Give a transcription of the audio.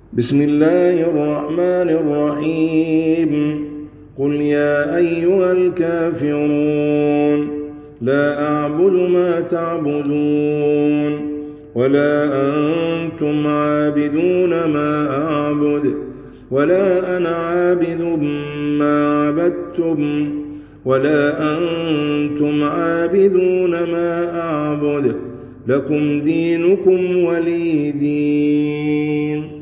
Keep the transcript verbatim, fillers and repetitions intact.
بسم الله الرحمن الرحيم قل يا أيها الكافرون لا أعبد ما تعبدون ولا أنتم عابدون ما أعبد ولا أنا عابد ما عبدتم ولا أنتم عابدون ما أعبد لكم دينكم ولي دين.